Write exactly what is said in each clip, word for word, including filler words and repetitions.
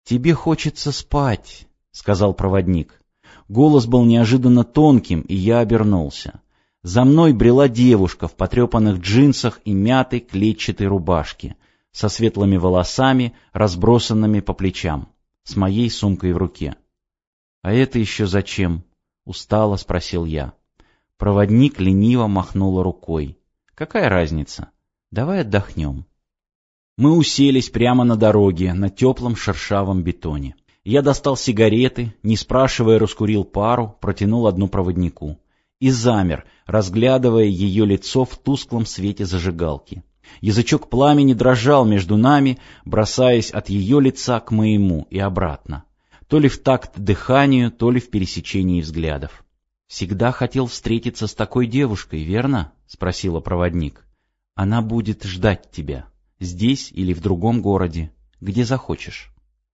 «Тебе хочется спать», — сказал проводник. Голос был неожиданно тонким, и я обернулся. За мной брела девушка в потрепанных джинсах и мятой клетчатой рубашке, со светлыми волосами, разбросанными по плечам, с моей сумкой в руке. «А это еще зачем?» — устало спросил я. Проводник лениво махнула рукой. «Какая разница? Давай отдохнем». Мы уселись прямо на дороге, на теплом шершавом бетоне. Я достал сигареты, не спрашивая, раскурил пару, протянул одну проводнику. И замер, разглядывая ее лицо в тусклом свете зажигалки. Язычок пламени дрожал между нами, бросаясь от ее лица к моему и обратно. То ли в такт дыханию, то ли в пересечении взглядов. «Всегда хотел встретиться с такой девушкой, верно?» — спросила проводник. «Она будет ждать тебя. Здесь или в другом городе, где захочешь».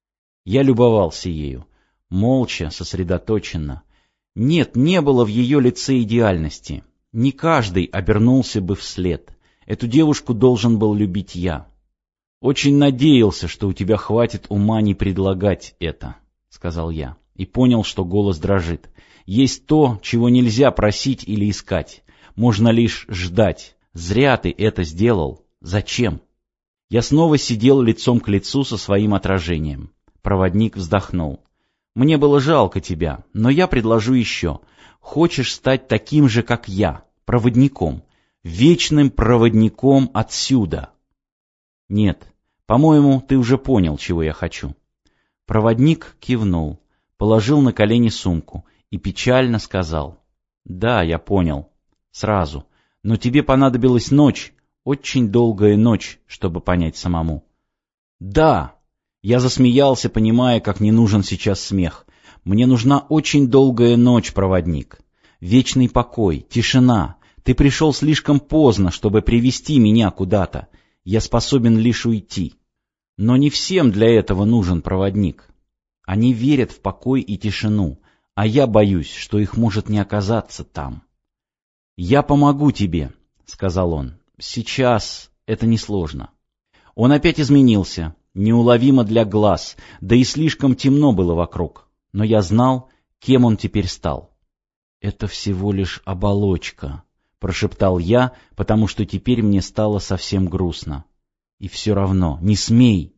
Я любовался ею, молча, сосредоточенно. Нет, не было в ее лице идеальности. Не каждый обернулся бы вслед. Эту девушку должен был любить я. «Очень надеялся, что у тебя хватит ума не предлагать это», — сказал я, и понял, что голос дрожит. «Есть то, чего нельзя просить или искать. Можно лишь ждать. Зря ты это сделал. Зачем?» Я снова сидел лицом к лицу со своим отражением. Проводник вздохнул. «Мне было жалко тебя, но я предложу еще. Хочешь стать таким же, как я, проводником, вечным проводником отсюда?» «Нет, по-моему, ты уже понял, чего я хочу». Проводник кивнул, положил на колени сумку и печально сказал: «Да, я понял. Сразу. Но тебе понадобилась ночь, очень долгая ночь, чтобы понять самому». «Да!» Я засмеялся, понимая, как не нужен сейчас смех. «Мне нужна очень долгая ночь, проводник. Вечный покой, тишина. Ты пришел слишком поздно, чтобы привести меня куда-то. Я способен лишь уйти». Но не всем для этого нужен проводник. Они верят в покой и тишину, а я боюсь, что их может не оказаться там. «Я помогу тебе», — сказал он. «Сейчас это несложно». Он опять изменился, неуловимо для глаз, да и слишком темно было вокруг. Но я знал, кем он теперь стал. «Это всего лишь оболочка», — прошептал я, потому что теперь мне стало совсем грустно. «И все равно, не смей».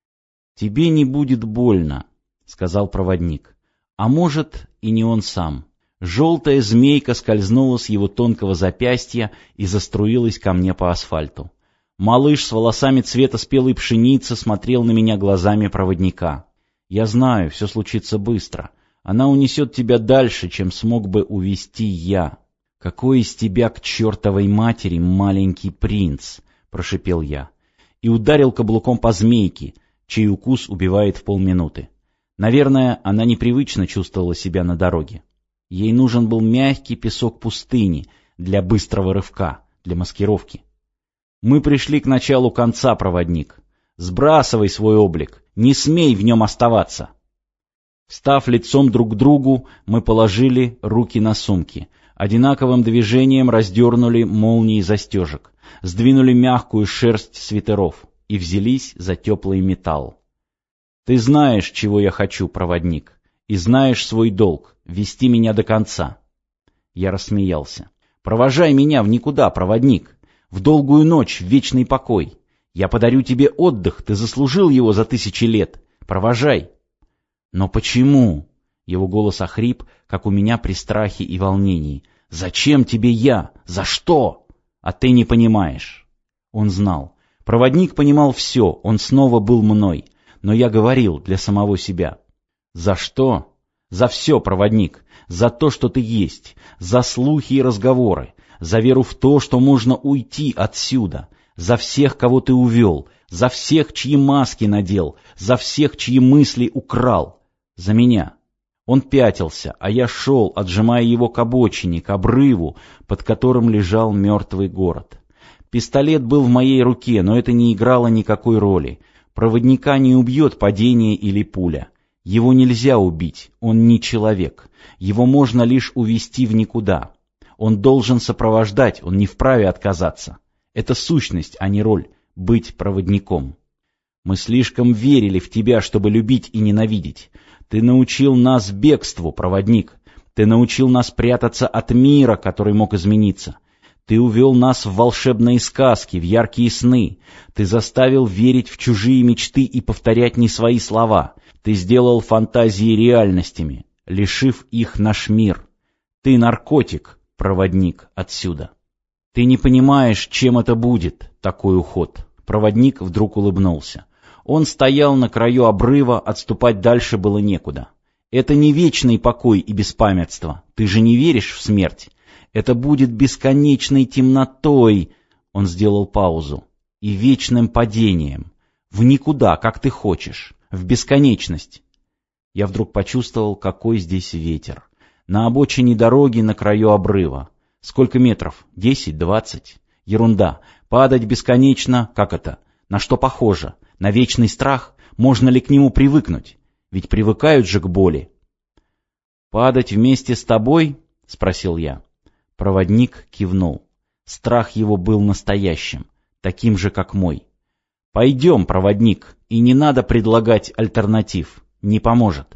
«Тебе не будет больно», — сказал проводник. А может, и не он сам. Желтая змейка скользнула с его тонкого запястья и заструилась ко мне по асфальту. Малыш с волосами цвета спелой пшеницы смотрел на меня глазами проводника. «Я знаю, все случится быстро. Она унесет тебя дальше, чем смог бы увести я». «Какой из тебя к чертовой матери маленький принц?» — прошипел я. И ударил каблуком по змейке, чей укус убивает в полминуты. Наверное, она непривычно чувствовала себя на дороге. Ей нужен был мягкий песок пустыни для быстрого рывка, для маскировки. «Мы пришли к началу конца, проводник. Сбрасывай свой облик, не смей в нем оставаться». Встав лицом друг к другу, мы положили руки на сумки, одинаковым движением раздернули молнии застежек, сдвинули мягкую шерсть свитеров и взялись за теплый металл. «Ты знаешь, чего я хочу, проводник, и знаешь свой долг — вести меня до конца». Я рассмеялся. «Провожай меня в никуда, проводник, в долгую ночь, в вечный покой. Я подарю тебе отдых, ты заслужил его за тысячи лет. Провожай». «Но почему?» Его голос охрип, как у меня при страхе и волнении. «Зачем тебе я? За что? А ты не понимаешь». Он знал. Проводник понимал все, он снова был мной. Но я говорил для самого себя. «За что?» «За все, проводник. За то, что ты есть. За слухи и разговоры. За веру в то, что можно уйти отсюда. За всех, кого ты увел. За всех, чьи маски надел. За всех, чьи мысли украл. За меня». Он пятился, а я шел, отжимая его к обочине, к обрыву, под которым лежал мертвый город. Пистолет был в моей руке, но это не играло никакой роли. Проводника не убьет падение или пуля. Его нельзя убить, он не человек. Его можно лишь увести в никуда. Он должен сопровождать, он не вправе отказаться. Это сущность, а не роль — быть проводником. Мы слишком верили в тебя, чтобы любить и ненавидеть. Ты научил нас бегству, проводник. Ты научил нас прятаться от мира, который мог измениться. Ты увел нас в волшебные сказки, в яркие сны. Ты заставил верить в чужие мечты и повторять не свои слова. Ты сделал фантазии реальностями, лишив их наш мир. Ты наркотик, проводник, отсюда. Ты не понимаешь, чем это будет, такой уход. Проводник вдруг улыбнулся. Он стоял на краю обрыва, отступать дальше было некуда. Это не вечный покой и беспамятство. Ты же не веришь в смерть. Это будет бесконечной темнотой, он сделал паузу, и вечным падением. В никуда, как ты хочешь, в бесконечность. Я вдруг почувствовал, какой здесь ветер. На обочине дороги, на краю обрыва. Сколько метров? Десять, двадцать? Ерунда. Падать бесконечно, как это? На что похоже? На вечный страх? Можно ли к нему привыкнуть? Ведь привыкают же к боли. «Падать вместе с тобой?» — спросил я. Проводник кивнул. Страх его был настоящим, таким же, как мой. «Пойдем, проводник, и не надо предлагать альтернатив. Не поможет».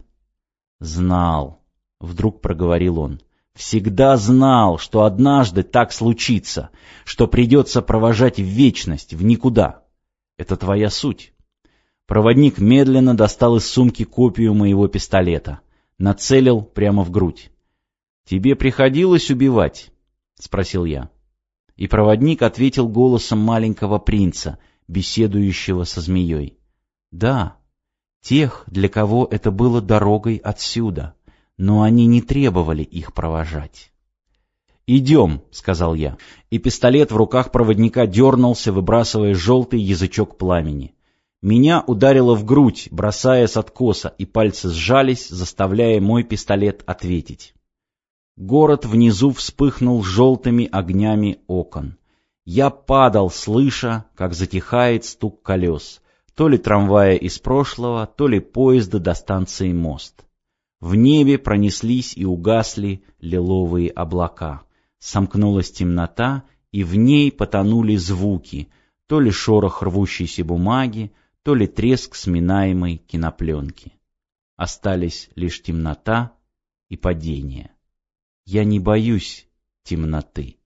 «Знал», — вдруг проговорил он. «Всегда знал, что однажды так случится, что придется провожать в вечность, в никуда. Это твоя суть». Проводник медленно достал из сумки копию моего пистолета. Нацелил прямо в грудь. «Тебе приходилось убивать?» — спросил я. И проводник ответил голосом маленького принца, беседующего со змеей. «Да, тех, для кого это было дорогой отсюда, но они не требовали их провожать». «Идем», — сказал я, и пистолет в руках проводника дернулся, выбрасывая желтый язычок пламени. Меня ударило в грудь, бросая с откоса, и пальцы сжались, заставляя мой пистолет ответить. Город внизу вспыхнул желтыми огнями окон. Я падал, слыша, как затихает стук колес, то ли трамвая из прошлого, то ли поезда до станции мост. В небе пронеслись и угасли лиловые облака. Сомкнулась темнота, и в ней потонули звуки, то ли шорох рвущейся бумаги, то ли треск сминаемой кинопленки. Остались лишь темнота и падение. Я не боюсь темноты.